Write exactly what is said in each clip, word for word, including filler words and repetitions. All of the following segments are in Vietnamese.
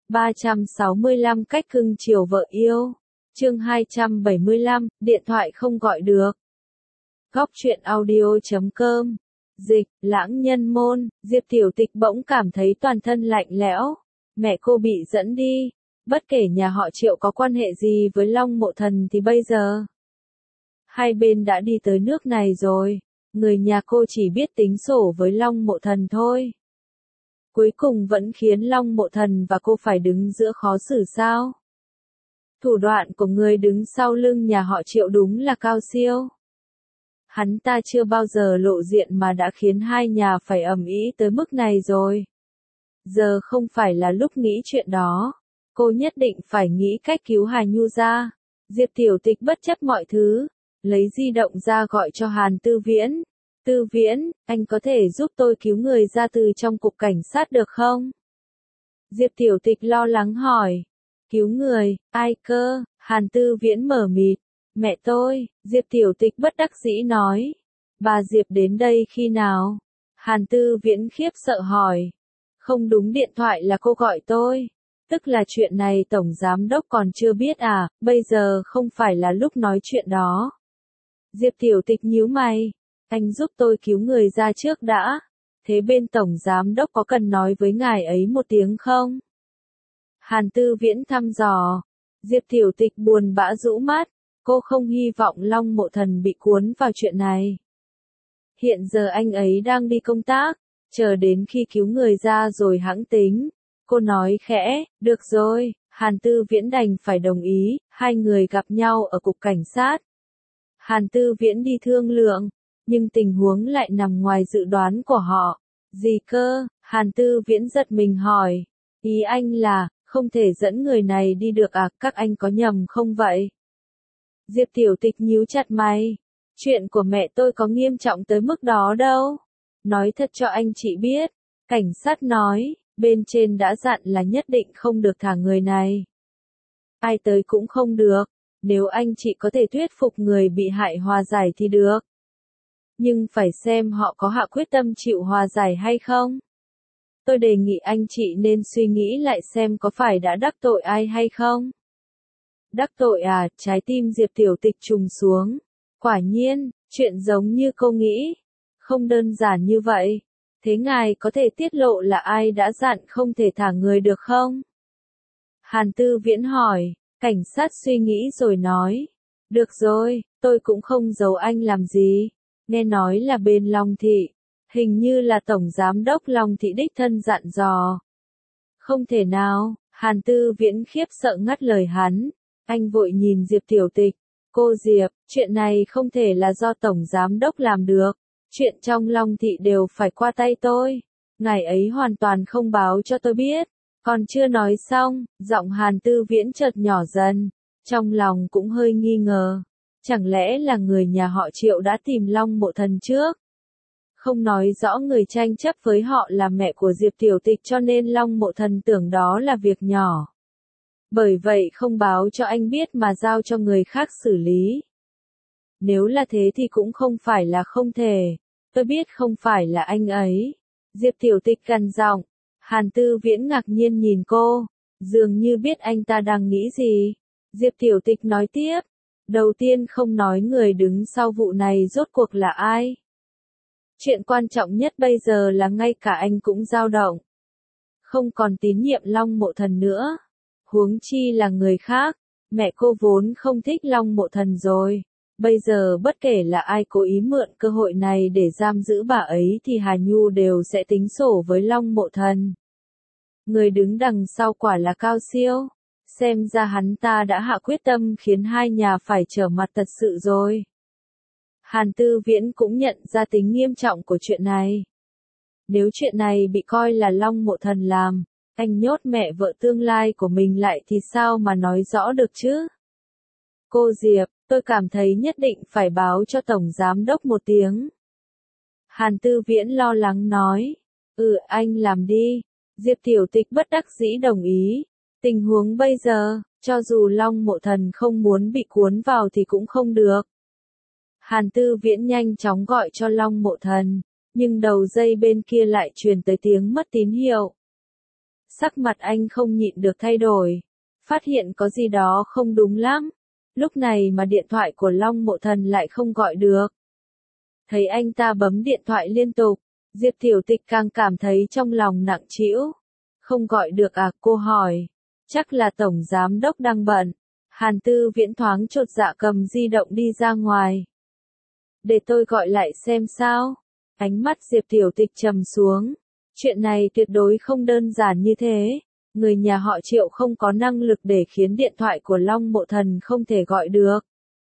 ba trăm sáu mươi lăm cách cưng chiều vợ yêu. Chương hai trăm bảy mươi lăm, điện thoại không gọi được. Góc truyện audio chấm com. Dịch, Lãng Nhân Môn. Diệp Tiểu Tịch bỗng cảm thấy toàn thân lạnh lẽo. Mẹ cô bị dẫn đi. Bất kể nhà họ Triệu có quan hệ gì với Long Mộ Thần thì bây giờ hai bên đã đi tới nước này rồi. Người nhà cô chỉ biết tính sổ với Long Mộ Thần thôi. Cuối cùng vẫn khiến Long Mộ Thần và cô phải đứng giữa khó xử sao? Thủ đoạn của người đứng sau lưng nhà họ Triệu đúng là cao siêu. Hắn ta chưa bao giờ lộ diện mà đã khiến hai nhà phải ầm ĩ tới mức này rồi. Giờ không phải là lúc nghĩ chuyện đó. Cô nhất định phải nghĩ cách cứu Hà Nhu ra. Diệp Tiểu Tịch bất chấp mọi thứ, lấy di động ra gọi cho Hàn Tư Viễn. Tư Viễn, anh có thể giúp tôi cứu người ra từ trong cục cảnh sát được không? Diệp Tiểu Tịch lo lắng hỏi. Cứu người, ai cơ? Hàn Tư Viễn mở mịt. Mẹ tôi, Diệp Tiểu Tịch bất đắc dĩ nói. Bà Diệp đến đây khi nào? Hàn Tư Viễn khiếp sợ hỏi. Không đúng, điện thoại là cô gọi tôi. Tức là chuyện này Tổng Giám Đốc còn chưa biết à, bây giờ không phải là lúc nói chuyện đó. Diệp Tiểu Tịch nhíu mày. Anh giúp tôi cứu người ra trước đã. Thế bên Tổng Giám Đốc có cần nói với ngài ấy một tiếng không? Hàn Tư Viễn thăm dò. Diệp Tiểu Tịch buồn bã rũ mắt. Cô không hy vọng Long Mộ Thần bị cuốn vào chuyện này. Hiện giờ anh ấy đang đi công tác, chờ đến khi cứu người ra rồi hẵng tính. Cô nói khẽ, được rồi, Hàn Tư Viễn đành phải đồng ý, hai người gặp nhau ở cục cảnh sát. Hàn Tư Viễn đi thương lượng, nhưng tình huống lại nằm ngoài dự đoán của họ. Gì cơ? Hàn Tư Viễn giật mình hỏi. Ý anh là, không thể dẫn người này đi được à, các anh có nhầm không vậy? Diệp Tiểu Tịch nhíu chặt mày. Chuyện của mẹ tôi có nghiêm trọng tới mức đó đâu. Nói thật cho anh chị biết. Cảnh sát nói, bên trên đã dặn là nhất định không được thả người này. Ai tới cũng không được. Nếu anh chị có thể thuyết phục người bị hại hòa giải thì được. Nhưng phải xem họ có hạ quyết tâm chịu hòa giải hay không. Tôi đề nghị anh chị nên suy nghĩ lại xem có phải đã đắc tội ai hay không. Đắc tội à? Trái tim Diệp Tiểu Tịch trùng xuống. Quả nhiên, chuyện giống như cô nghĩ. Không đơn giản như vậy. Thế ngài có thể tiết lộ là ai đã dặn không thể thả người được không? Hàn Tư Viễn hỏi. Cảnh sát suy nghĩ rồi nói. Được rồi, tôi cũng không giấu anh làm gì. Nghe nói là bên Long Thị. Hình như là Tổng Giám Đốc Long Thị đích thân dặn dò. Không thể nào. Hàn Tư Viễn khiếp sợ ngắt lời hắn. Anh vội nhìn Diệp Tiểu Tịch. Cô Diệp, chuyện này không thể là do Tổng Giám Đốc làm được. Chuyện trong Long Thị đều phải qua tay tôi. Ngài ấy hoàn toàn không báo cho tôi biết. Còn chưa nói xong, giọng Hàn Tư Viễn chợt nhỏ dần. Trong lòng cũng hơi nghi ngờ. Chẳng lẽ là người nhà họ Triệu đã tìm Long Mộ Thần trước? Không nói rõ người tranh chấp với họ là mẹ của Diệp Tiểu Tịch cho nên Long Mộ Thần tưởng đó là việc nhỏ. Bởi vậy không báo cho anh biết mà giao cho người khác xử lý. Nếu là thế thì cũng không phải là không thể. Tôi biết không phải là anh ấy. Diệp Tiểu Tịch gằn giọng. Hàn Tư Viễn ngạc nhiên nhìn cô. Dường như biết anh ta đang nghĩ gì. Diệp Tiểu Tịch nói tiếp. Đầu tiên không nói người đứng sau vụ này rốt cuộc là ai. Chuyện quan trọng nhất bây giờ là ngay cả anh cũng dao động. Không còn tín nhiệm Long Mộ Thần nữa. Huống chi là người khác. Mẹ cô vốn không thích Long Mộ Thần rồi. Bây giờ bất kể là ai cố ý mượn cơ hội này để giam giữ bà ấy thì Hà Nhu đều sẽ tính sổ với Long Mộ Thần. Người đứng đằng sau quả là cao siêu. Xem ra hắn ta đã hạ quyết tâm khiến hai nhà phải trở mặt thật sự rồi. Hàn Tư Viễn cũng nhận ra tính nghiêm trọng của chuyện này. Nếu chuyện này bị coi là Long Mộ Thần làm, anh nhốt mẹ vợ tương lai của mình lại thì sao mà nói rõ được chứ? Cô Diệp, tôi cảm thấy nhất định phải báo cho Tổng Giám Đốc một tiếng. Hàn Tư Viễn lo lắng nói. Ừ, anh làm đi. Diệp Tiểu Tịch bất đắc dĩ đồng ý. Tình huống bây giờ, cho dù Long Mộ Thần không muốn bị cuốn vào thì cũng không được. Hàn Tư Viễn nhanh chóng gọi cho Long Mộ Thần, nhưng đầu dây bên kia lại truyền tới tiếng mất tín hiệu. Sắc mặt anh không nhịn được thay đổi. Phát hiện có gì đó không đúng lắm. Lúc này mà điện thoại của Long Mộ Thần lại không gọi được. Thấy anh ta bấm điện thoại liên tục, Diệp Tiểu Tịch càng cảm thấy trong lòng nặng trĩu. Không gọi được à, cô hỏi. Chắc là tổng giám đốc đang bận. Hàn Tư Viễn thoáng chột dạ cầm di động đi ra ngoài. Để tôi gọi lại xem sao. Ánh mắt Diệp Tiểu Tịch trầm xuống. Chuyện này tuyệt đối không đơn giản như thế. Người nhà họ Triệu không có năng lực để khiến điện thoại của Long Mộ Thần không thể gọi được.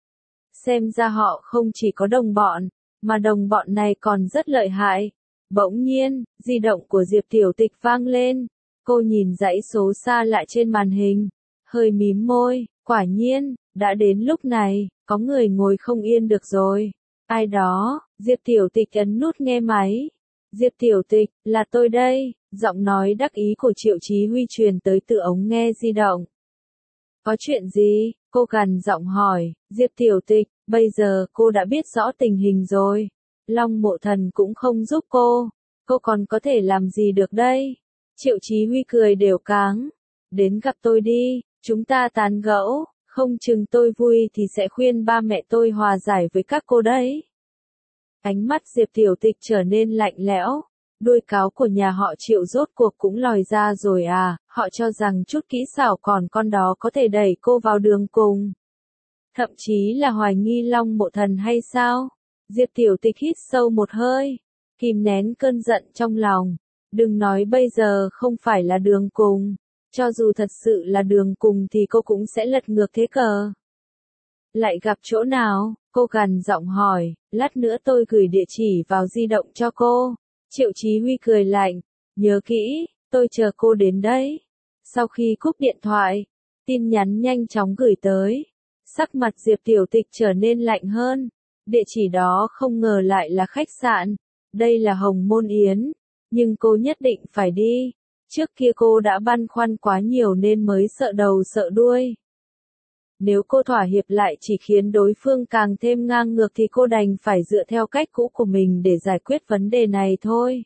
Xem ra họ không chỉ có đồng bọn, mà đồng bọn này còn rất lợi hại. Bỗng nhiên, di động của Diệp Tiểu Tịch vang lên. Cô nhìn dãy số xa lạ trên màn hình. Hơi mím môi, quả nhiên, đã đến lúc này, có người ngồi không yên được rồi. Ai đó, Diệp Tiểu Tịch ấn nút nghe máy. Diệp Tiểu Tịch, là tôi đây, giọng nói đắc ý của Triệu Chí Huy truyền tới từ ống nghe di động. Có chuyện gì? Cô gằn giọng hỏi. Diệp Tiểu Tịch, bây giờ cô đã biết rõ tình hình rồi. Long Mộ Thần cũng không giúp cô. Cô còn có thể làm gì được đây? Triệu Chí Huy cười đều cáng. Đến gặp tôi đi, chúng ta tán gẫu, không chừng tôi vui thì sẽ khuyên ba mẹ tôi hòa giải với các cô đấy. Ánh mắt Diệp Tiểu Tịch trở nên lạnh lẽo. Đuôi cáo của nhà họ Triệu rốt cuộc cũng lòi ra rồi à, họ cho rằng chút kỹ xảo còn con đó có thể đẩy cô vào đường cùng. Thậm chí là hoài nghi Long Mộ Thần hay sao? Diệp Tiểu Tịch hít sâu một hơi, kìm nén cơn giận trong lòng. Đừng nói bây giờ không phải là đường cùng. Cho dù thật sự là đường cùng thì cô cũng sẽ lật ngược thế cờ. Lại gặp chỗ nào? Cô gằn giọng hỏi, lát nữa tôi gửi địa chỉ vào di động cho cô. Triệu Chí Huy cười lạnh, nhớ kỹ, tôi chờ cô đến đấy. Sau khi cúp điện thoại, tin nhắn nhanh chóng gửi tới. Sắc mặt Diệp Tiểu Tịch trở nên lạnh hơn. Địa chỉ đó không ngờ lại là khách sạn. Đây là Hồng Môn Yến. Nhưng cô nhất định phải đi. Trước kia cô đã băn khoăn quá nhiều nên mới sợ đầu sợ đuôi. Nếu cô thỏa hiệp lại chỉ khiến đối phương càng thêm ngang ngược thì cô đành phải dựa theo cách cũ của mình để giải quyết vấn đề này thôi.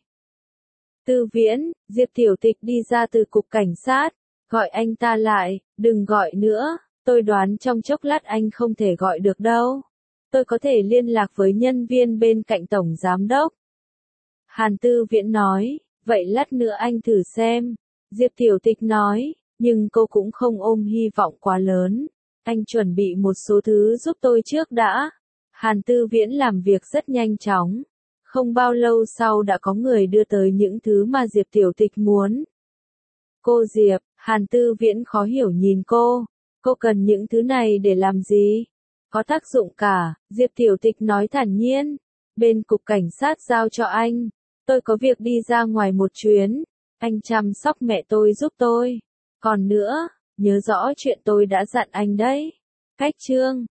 Tư Viễn, Diệp Tiểu Tịch đi ra từ cục cảnh sát, gọi anh ta lại, đừng gọi nữa, tôi đoán trong chốc lát anh không thể gọi được đâu. Tôi có thể liên lạc với nhân viên bên cạnh tổng giám đốc. Hàn Tư Viễn nói, vậy lát nữa anh thử xem. Diệp Tiểu Tịch nói, nhưng cô cũng không ôm hy vọng quá lớn. Anh chuẩn bị một số thứ giúp tôi trước đã. Hàn Tư Viễn làm việc rất nhanh chóng. Không bao lâu sau đã có người đưa tới những thứ mà Diệp Tiểu Tịch muốn. Cô Diệp, Hàn Tư Viễn khó hiểu nhìn cô. Cô cần những thứ này để làm gì? Có tác dụng cả, Diệp Tiểu Tịch nói thản nhiên. Bên cục cảnh sát giao cho anh. Tôi có việc đi ra ngoài một chuyến. Anh chăm sóc mẹ tôi giúp tôi. Còn nữa, nhớ rõ chuyện tôi đã dặn anh đấy. Cách chương